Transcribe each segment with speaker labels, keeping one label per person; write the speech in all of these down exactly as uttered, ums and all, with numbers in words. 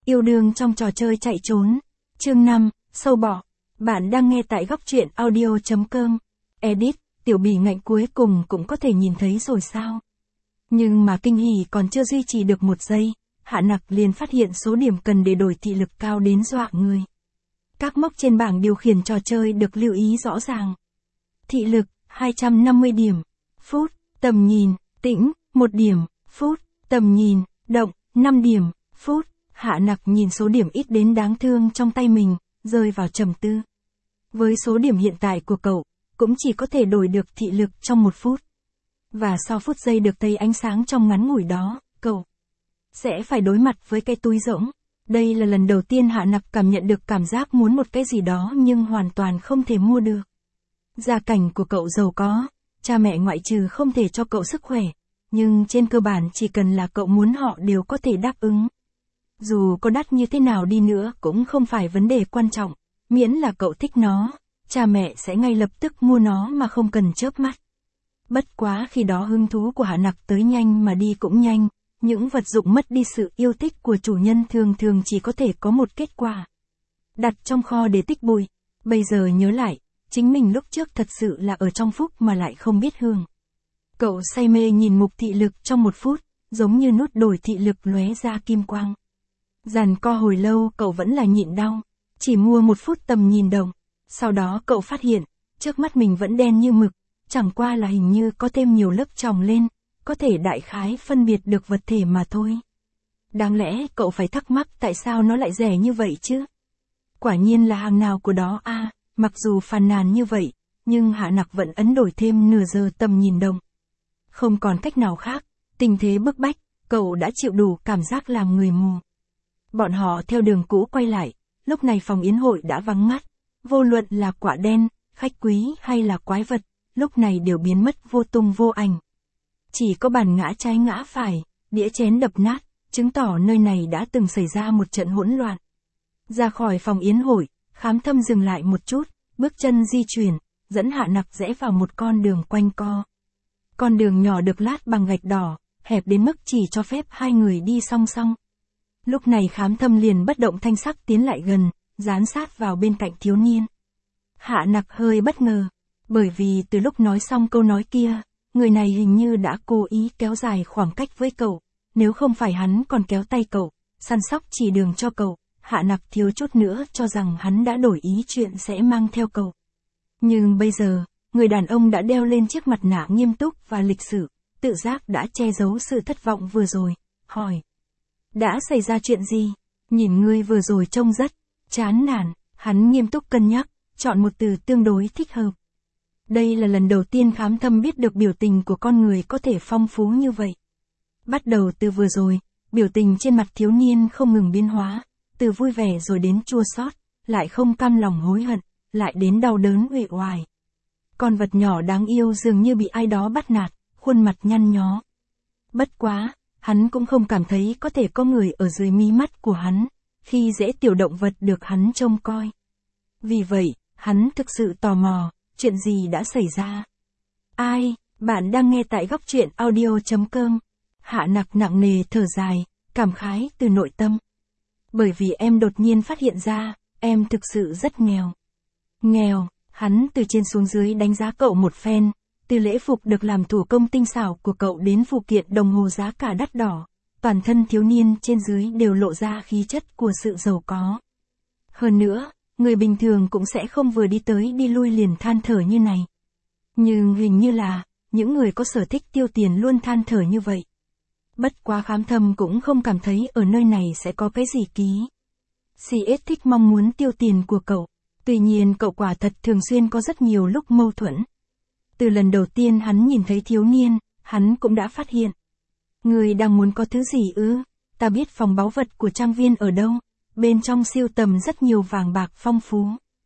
Speaker 1: Yêu đương trong trò chơi chạy trốn. Chương năm, sâu bọ. Bạn đang nghe tại góc truyện audio chấm com. Edit, tiểu bỉ ngạnh cuối cùng cũng có thể nhìn thấy rồi sao? Nhưng mà kinh hỉ còn chưa duy trì được một giây, Hạ Nặc liền phát hiện số điểm cần để đổi thị lực cao đến dọa người. Các mốc trên bảng điều khiển trò chơi được lưu ý rõ ràng. Thị lực, hai trăm năm mươi điểm. Phút, tầm nhìn, tĩnh, một điểm. Phút, tầm nhìn, động, năm điểm. Phút, Hạ Nặc nhìn số điểm ít đến đáng thương trong tay mình, rơi vào trầm tư. Với số điểm hiện tại của cậu, cũng chỉ có thể đổi được thị lực trong một phút. Và sau phút giây được thấy ánh sáng trong ngắn ngủi đó, cậu sẽ phải đối mặt với cái túi rỗng. Đây là lần đầu tiên Hạ Nặc cảm nhận được cảm giác muốn một cái gì đó nhưng hoàn toàn không thể mua được. Gia cảnh của cậu giàu có, cha mẹ ngoại trừ không thể cho cậu sức khỏe, nhưng trên cơ bản chỉ cần là cậu muốn họ đều có thể đáp ứng. Dù có đắt như thế nào đi nữa cũng không phải vấn đề quan trọng, miễn là cậu thích nó, cha mẹ sẽ ngay lập tức mua nó mà không cần chớp mắt. Bất quá khi đó hứng thú của Hạ Nặc tới nhanh mà đi cũng nhanh, những vật dụng mất đi sự yêu thích của chủ nhân thường thường chỉ có thể có một kết quả. Đặt trong kho để tích bụi, bây giờ nhớ lại, chính mình lúc trước thật sự là ở trong phúc mà lại không biết hương. Cậu say mê nhìn mục thị lực trong một phút, giống như nút đổi thị lực lóe ra kim quang. Giằng co hồi lâu cậu vẫn là nhịn đau, chỉ mua một phút tầm nhìn đồng. Sau đó cậu phát hiện, trước mắt mình vẫn đen như mực, chẳng qua là hình như có thêm nhiều lớp chồng lên, có thể đại khái phân biệt được vật thể mà thôi. Đáng lẽ cậu phải thắc mắc tại sao nó lại rẻ như vậy chứ? Quả nhiên là hàng nào của đó a à, mặc dù phàn nàn như vậy, nhưng Hạ Nặc vẫn ấn đổi thêm nửa giờ tầm nhìn đồng. Không còn cách nào khác, tình thế bức bách, cậu đã chịu đủ cảm giác làm người mù. Bọn họ theo đường cũ quay lại, lúc này phòng yến hội đã vắng ngắt, vô luận là quả đen, khách quý hay là quái vật, lúc này đều biến mất vô tung vô ảnh. Chỉ có bàn ngã trái ngã phải, đĩa chén đập nát, chứng tỏ nơi này đã từng xảy ra một trận hỗn loạn. Ra khỏi phòng yến hội, Khám Thâm dừng lại một chút, bước chân di chuyển, dẫn Hạ Nặc rẽ vào một con đường quanh co. Con đường nhỏ được lát bằng gạch đỏ, hẹp đến mức chỉ cho phép hai người đi song song. Lúc này Khám Thâm liền bất động thanh sắc tiến lại gần, dán sát vào bên cạnh thiếu niên. Hạ Nặc hơi bất ngờ, bởi vì từ lúc nói xong câu nói kia, người này hình như đã cố ý kéo dài khoảng cách với cậu, nếu không phải hắn còn kéo tay cậu, săn sóc chỉ đường cho cậu, Hạ Nặc thiếu chút nữa cho rằng hắn đã đổi ý chuyện sẽ mang theo cậu. Nhưng bây giờ, người đàn ông đã đeo lên chiếc mặt nạ nghiêm túc và lịch sự, tự giác đã che giấu sự thất vọng vừa rồi, hỏi. Đã xảy ra chuyện gì? Nhìn ngươi vừa rồi trông rất chán nản, hắn nghiêm túc cân nhắc, chọn một từ tương đối thích hợp. Đây là lần đầu tiên Khám Thâm biết được biểu tình của con người có thể phong phú như vậy. Bắt đầu từ vừa rồi, biểu tình trên mặt thiếu niên không ngừng biến hóa, từ vui vẻ rồi đến chua xót, lại không cam lòng hối hận, lại đến đau đớn uể oải. Con vật nhỏ đáng yêu dường như bị ai đó bắt nạt, khuôn mặt nhăn nhó. Bất quá, hắn cũng không cảm thấy có thể có người ở dưới mí mắt của hắn, khi dễ tiểu động vật được hắn trông coi. Vì vậy, hắn thực sự tò mò, chuyện gì đã xảy ra? Ai, bạn đang nghe tại góc truyện audio chấm com. Hạ Nặc nặng nề thở dài, cảm khái từ nội tâm. Bởi vì em đột nhiên phát hiện ra, em thực sự rất nghèo. Nghèo, hắn từ trên xuống dưới đánh giá cậu một phen, từ lễ phục được làm thủ công tinh xảo của cậu đến phụ kiện đồng hồ giá cả đắt đỏ, toàn thân thiếu niên trên dưới đều lộ ra khí chất của sự giàu có. Hơn nữa, người bình thường cũng sẽ không vừa đi tới đi lui liền than thở như này. Nhưng hình như là, những người có sở thích tiêu tiền luôn than thở như vậy. Bất quá Khám Thâm cũng không cảm thấy ở nơi này sẽ có cái gì ký. xê ét thích mong muốn tiêu tiền của cậu, tuy nhiên cậu quả thật thường xuyên có rất nhiều lúc mâu thuẫn. Từ lần đầu tiên hắn nhìn thấy thiếu niên, hắn cũng đã phát hiện. Người đang muốn có thứ gì ư? Ta biết phòng báu vật của trang viên ở đâu, bên trong siêu tầm rất nhiều vàng bạc phong phú.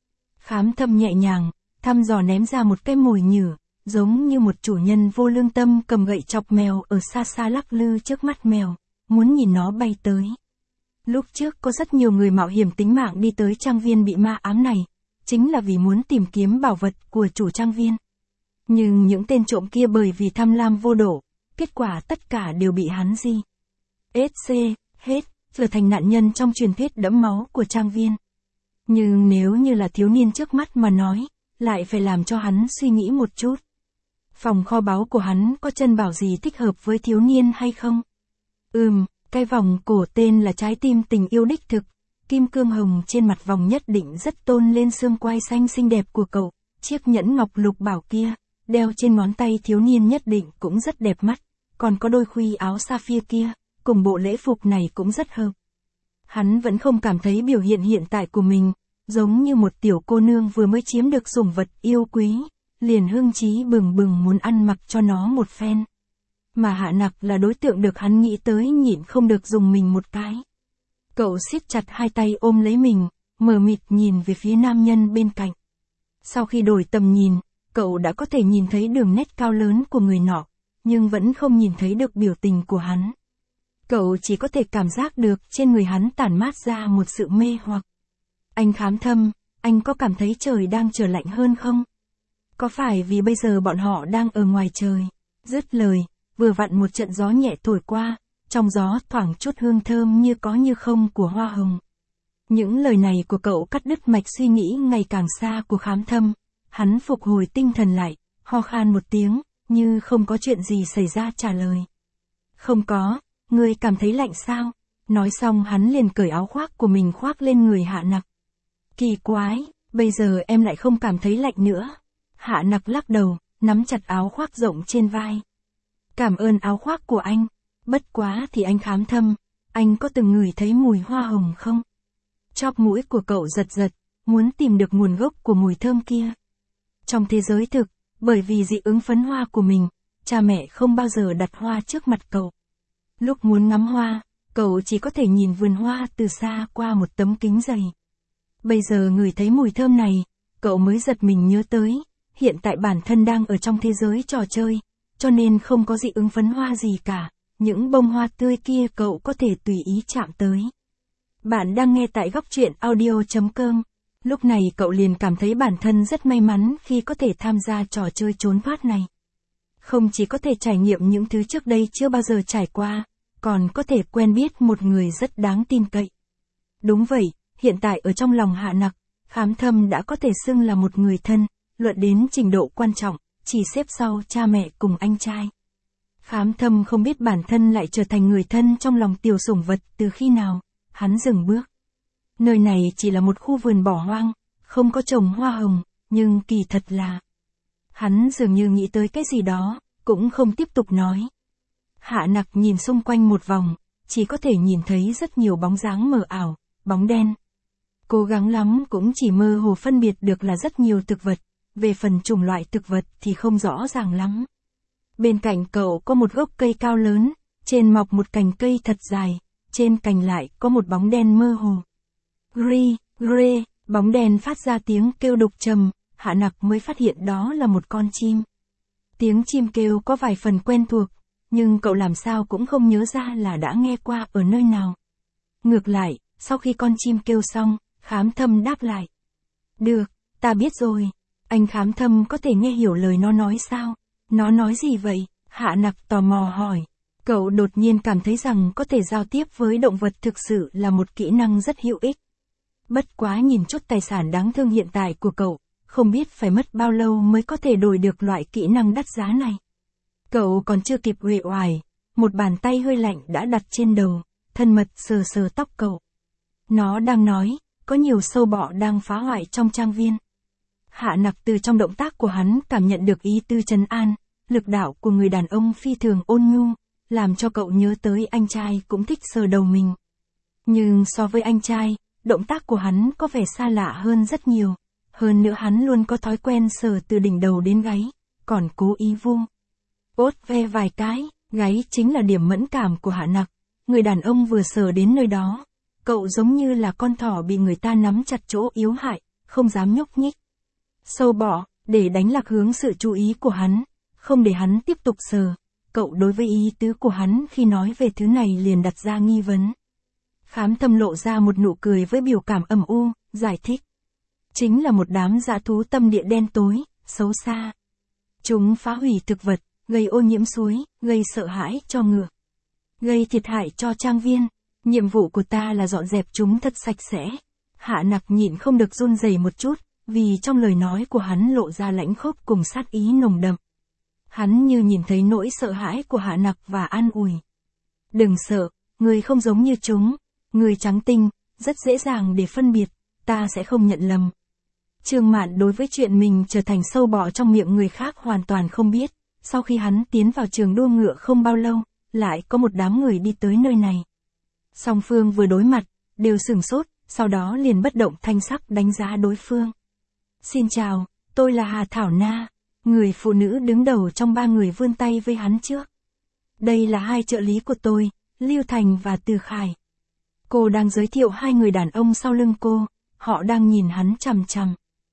Speaker 1: Khám Thâm nhẹ nhàng, thăm dò ném ra một cái mồi nhử, giống như một chủ nhân vô lương tâm cầm gậy chọc mèo ở xa xa lắc lư trước mắt mèo, muốn nhìn nó bay tới. Lúc trước có rất nhiều người mạo hiểm tính mạng đi tới trang viên bị ma ám này, chính là vì muốn tìm kiếm bảo vật của chủ trang viên. Nhưng những tên trộm kia bởi vì tham lam vô độ, kết quả tất cả đều bị hắn di. ét xê, hết, trở thành nạn nhân trong truyền thuyết đẫm máu của trang viên. Nhưng nếu như là thiếu niên trước mắt mà nói, lại phải làm cho hắn suy nghĩ một chút. Phòng kho báu của hắn có chân bảo gì thích hợp với thiếu niên hay không? Ừm, cái vòng cổ tên là trái tim tình yêu đích thực. Kim cương hồng trên mặt vòng nhất định rất tôn lên xương quai xanh xinh đẹp của cậu. Chiếc nhẫn ngọc lục bảo kia, đeo trên ngón tay thiếu niên nhất định cũng rất đẹp mắt. Còn có đôi khuy áo sapphire kia, cùng bộ lễ phục này cũng rất hợp. Hắn vẫn không cảm thấy biểu hiện hiện tại của mình, giống như một tiểu cô nương vừa mới chiếm được sủng vật yêu quý, liền hưng trí bừng bừng muốn ăn mặc cho nó một phen. Mà Hạ Nặc là đối tượng được hắn nghĩ tới nhịn không được dùng mình một cái. Cậu siết chặt hai tay ôm lấy mình, mờ mịt nhìn về phía nam nhân bên cạnh. Sau khi đổi tầm nhìn, cậu đã có thể nhìn thấy đường nét cao lớn của người nọ, nhưng vẫn không nhìn thấy được biểu tình của hắn. Cậu chỉ có thể cảm giác được trên người hắn tản mát ra một sự mê hoặc. Anh Khám Thâm, anh có cảm thấy trời đang trở lạnh hơn không? Có phải vì bây giờ bọn họ đang ở ngoài trời? Dứt lời, vừa vặn một trận gió nhẹ thổi qua, trong gió thoảng chút hương thơm như có như không của hoa hồng. Những lời này của cậu cắt đứt mạch suy nghĩ ngày càng xa của Khám Thâm. Hắn phục hồi tinh thần lại, ho khan một tiếng, như không có chuyện gì xảy ra trả lời. Không có, ngươi cảm thấy lạnh sao? Nói xong hắn liền cởi áo khoác của mình khoác lên người Hạ Nặc. Kỳ quái, bây giờ em lại không cảm thấy lạnh nữa. Hạ Nặc lắc đầu, nắm chặt áo khoác rộng trên vai. Cảm ơn áo khoác của anh. Bất quá thì anh Khám Thâm, anh có từng ngửi thấy mùi hoa hồng không? Chóp mũi của cậu giật giật, muốn tìm được nguồn gốc của mùi thơm kia. Trong thế giới thực, bởi vì dị ứng phấn hoa của mình, cha mẹ không bao giờ đặt hoa trước mặt cậu. Lúc muốn ngắm hoa, cậu chỉ có thể nhìn vườn hoa từ xa qua một tấm kính dày. Bây giờ ngửi thấy mùi thơm này, cậu mới giật mình nhớ tới, hiện tại bản thân đang ở trong thế giới trò chơi, cho nên không có dị ứng phấn hoa gì cả, những bông hoa tươi kia cậu có thể tùy ý chạm tới. Bạn đang nghe tại góc truyện audio chấm com. Lúc này cậu liền cảm thấy bản thân rất may mắn khi có thể tham gia trò chơi trốn thoát này. Không chỉ có thể trải nghiệm những thứ trước đây chưa bao giờ trải qua, còn có thể quen biết một người rất đáng tin cậy. Đúng vậy, hiện tại ở trong lòng Hạ Nặc, Khám Thâm đã có thể xưng là một người thân, luận đến trình độ quan trọng, chỉ xếp sau cha mẹ cùng anh trai. Khám Thâm không biết bản thân lại trở thành người thân trong lòng tiểu sủng vật từ khi nào, hắn dừng bước. Nơi này chỉ là một khu vườn bỏ hoang, không có trồng hoa hồng, nhưng kỳ thật là... Hắn dường như nghĩ tới cái gì đó, cũng không tiếp tục nói. Hạ Nặc nhìn xung quanh một vòng, chỉ có thể nhìn thấy rất nhiều bóng dáng mờ ảo, bóng đen. Cố gắng lắm cũng chỉ mơ hồ phân biệt được là rất nhiều thực vật, về phần chủng loại thực vật thì không rõ ràng lắm. Bên cạnh cậu có một gốc cây cao lớn, trên mọc một cành cây thật dài, trên cành lại có một bóng đen mơ hồ. Gri, gre, bóng đen phát ra tiếng kêu đục trầm, Hạ Nặc mới phát hiện đó là một con chim. Tiếng chim kêu có vài phần quen thuộc, nhưng cậu làm sao cũng không nhớ ra là đã nghe qua ở nơi nào. Ngược lại, sau khi con chim kêu xong, Khám Thâm đáp lại. Được, ta biết rồi. Anh Khám Thâm có thể nghe hiểu lời nó nói sao? Nó nói gì vậy? Hạ Nặc tò mò hỏi. Cậu đột nhiên cảm thấy rằng có thể giao tiếp với động vật thực sự là một kỹ năng rất hữu ích. Bất quá nhìn chút tài sản đáng thương hiện tại của cậu, không biết phải mất bao lâu mới có thể đổi được loại kỹ năng đắt giá này. Cậu còn chưa kịp uể oải, một bàn tay hơi lạnh đã đặt trên đầu, thân mật sờ sờ tóc cậu. Nó đang nói, có nhiều sâu bọ đang phá hoại trong trang viên. Hạ Nặc từ trong động tác của hắn cảm nhận được ý tư trấn an, lực đạo của người đàn ông phi thường ôn nhu, làm cho cậu nhớ tới anh trai cũng thích sờ đầu mình. Nhưng so với anh trai, động tác của hắn có vẻ xa lạ hơn rất nhiều. Hơn nữa hắn luôn có thói quen sờ từ đỉnh đầu đến gáy, còn cố ý vu ốt ve vài cái, gáy chính là điểm mẫn cảm của Hạ Nặc. Người đàn ông vừa sờ đến nơi đó, cậu giống như là con thỏ bị người ta nắm chặt chỗ yếu hại, không dám nhúc nhích. Sâu bọ, để đánh lạc hướng sự chú ý của hắn, không để hắn tiếp tục sờ. Cậu đối với ý tứ của hắn khi nói về thứ này liền đặt ra nghi vấn. Khám Thâm lộ ra một nụ cười với biểu cảm âm u, giải thích. Chính là một đám dã thú tâm địa đen tối, xấu xa. Chúng phá hủy thực vật, gây ô nhiễm suối, gây sợ hãi cho ngựa, gây thiệt hại cho trang viên. Nhiệm vụ của ta là dọn dẹp chúng thật sạch sẽ. Hạ Nặc nhịn không được run rẩy một chút, vì trong lời nói của hắn lộ ra lãnh khốc cùng sát ý nồng đậm. Hắn như nhìn thấy nỗi sợ hãi của Hạ Nặc và an ủi. Đừng sợ, người không giống như chúng, người trắng tinh, rất dễ dàng để phân biệt, ta sẽ không nhận lầm. Trương Mạn đối với chuyện mình trở thành sâu bọ trong miệng người khác hoàn toàn không biết, sau khi hắn tiến vào trường đua ngựa không bao lâu, lại có một đám người đi tới nơi này. Song phương vừa đối mặt, đều sửng sốt, sau đó liền bất động thanh sắc đánh giá đối phương. Xin chào, tôi là Hà Thảo Na, người phụ nữ đứng đầu trong ba người vươn tay với hắn trước. Đây là hai trợ lý của tôi, Lưu Thành và Từ Khải. Cô đang giới thiệu hai người đàn ông sau lưng cô, họ đang nhìn hắn chằm chằm.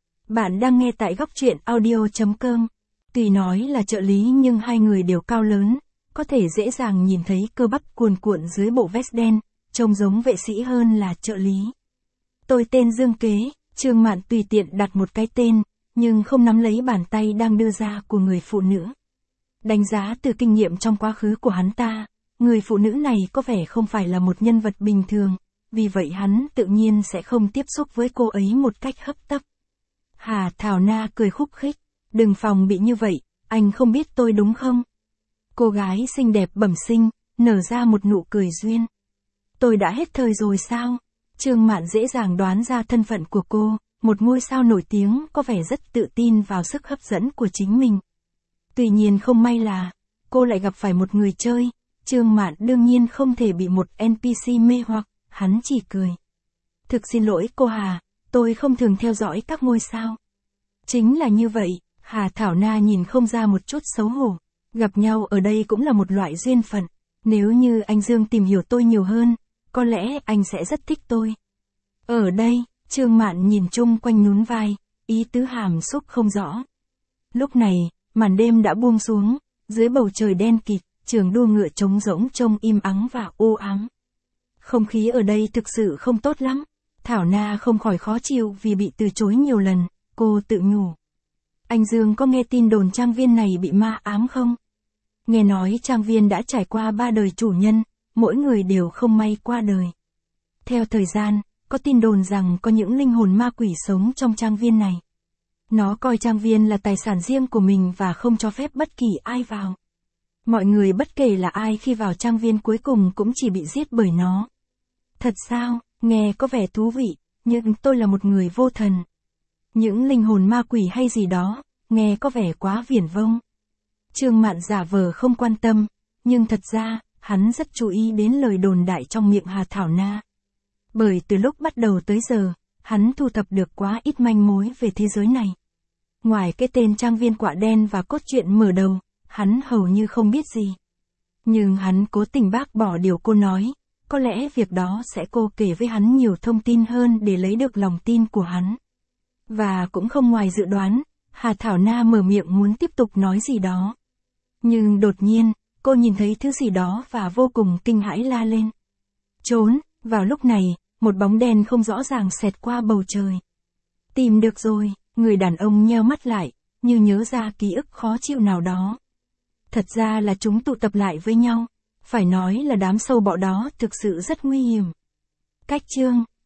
Speaker 1: Bạn đang nghe tại góc truyện audio chấm com. Tuy nói là trợ lý nhưng hai người đều cao lớn, có thể dễ dàng nhìn thấy cơ bắp cuồn cuộn dưới bộ vest đen, trông giống vệ sĩ hơn là trợ lý. Tôi tên Dương Kế, Trương Mạn tùy tiện đặt một cái tên, nhưng không nắm lấy bàn tay đang đưa ra của người phụ nữ. Đánh giá từ kinh nghiệm trong quá khứ của hắn ta, người phụ nữ này có vẻ không phải là một nhân vật bình thường, vì vậy hắn tự nhiên sẽ không tiếp xúc với cô ấy một cách hấp tấp. Hà Thảo Na cười khúc khích, đừng phòng bị như vậy, anh không biết tôi đúng không? Cô gái xinh đẹp bẩm sinh, nở ra một nụ cười duyên. Tôi đã hết thời rồi sao? Trương Mạn dễ dàng đoán ra thân phận của cô, một ngôi sao nổi tiếng có vẻ rất tự tin vào sức hấp dẫn của chính mình. Tuy nhiên không may là, cô lại gặp phải một người chơi, Trương Mạn đương nhiên không thể bị một en pê xê mê hoặc, hắn chỉ cười. Thực xin lỗi cô Hà, tôi không thường theo dõi các ngôi sao. Chính là như vậy, Hà Thảo Na nhìn không ra một chút xấu hổ. Gặp nhau ở đây cũng là một loại duyên phận. Nếu như anh Dương tìm hiểu tôi nhiều hơn, có lẽ anh sẽ rất thích tôi. Ở đây, Trương Mạn nhìn chung quanh nhún vai, ý tứ hàm xúc không rõ. Lúc này, màn đêm đã buông xuống, dưới bầu trời đen kịt, trường đua ngựa trống rỗng trông im ắng và u ám. Không khí ở đây thực sự không tốt lắm. Thảo Na không khỏi khó chịu vì bị từ chối nhiều lần, cô tự nhủ. Anh Dương có nghe tin đồn trang viên này bị ma ám không? Nghe nói trang viên đã trải qua ba đời chủ nhân, mỗi người đều không may qua đời. Theo thời gian, có tin đồn rằng có những linh hồn ma quỷ sống trong trang viên này. Nó coi trang viên là tài sản riêng của mình và không cho phép bất kỳ ai vào. Mọi người bất kể là ai khi vào trang viên cuối cùng cũng chỉ bị giết bởi nó. Thật sao, nghe có vẻ thú vị, nhưng tôi là một người vô thần. Những linh hồn ma quỷ hay gì đó, nghe có vẻ quá viển vông. Trương Mạn giả vờ không quan tâm, nhưng thật ra, hắn rất chú ý đến lời đồn đại trong miệng Hà Thảo Na. Bởi từ lúc bắt đầu tới giờ, hắn thu thập được quá ít manh mối về thế giới này. Ngoài cái tên trang viên quạ đen và cốt truyện mở đầu, hắn hầu như không biết gì. Nhưng hắn cố tình bác bỏ điều cô nói, có lẽ việc đó sẽ cô kể với hắn nhiều thông tin hơn để lấy được lòng tin của hắn. Và cũng không ngoài dự đoán, Hà Thảo Na mở miệng muốn tiếp tục nói gì đó. Nhưng đột nhiên, cô nhìn thấy thứ gì đó và vô cùng kinh hãi la lên. Trốn, vào lúc này, một bóng đen không rõ ràng xẹt qua bầu trời. Tìm được rồi, người đàn ông nheo mắt lại, như nhớ ra ký ức khó chịu nào đó. Thật ra là chúng tụ tập lại với nhau, phải nói là đám sâu bọ đó thực sự rất nguy hiểm. Cách chương,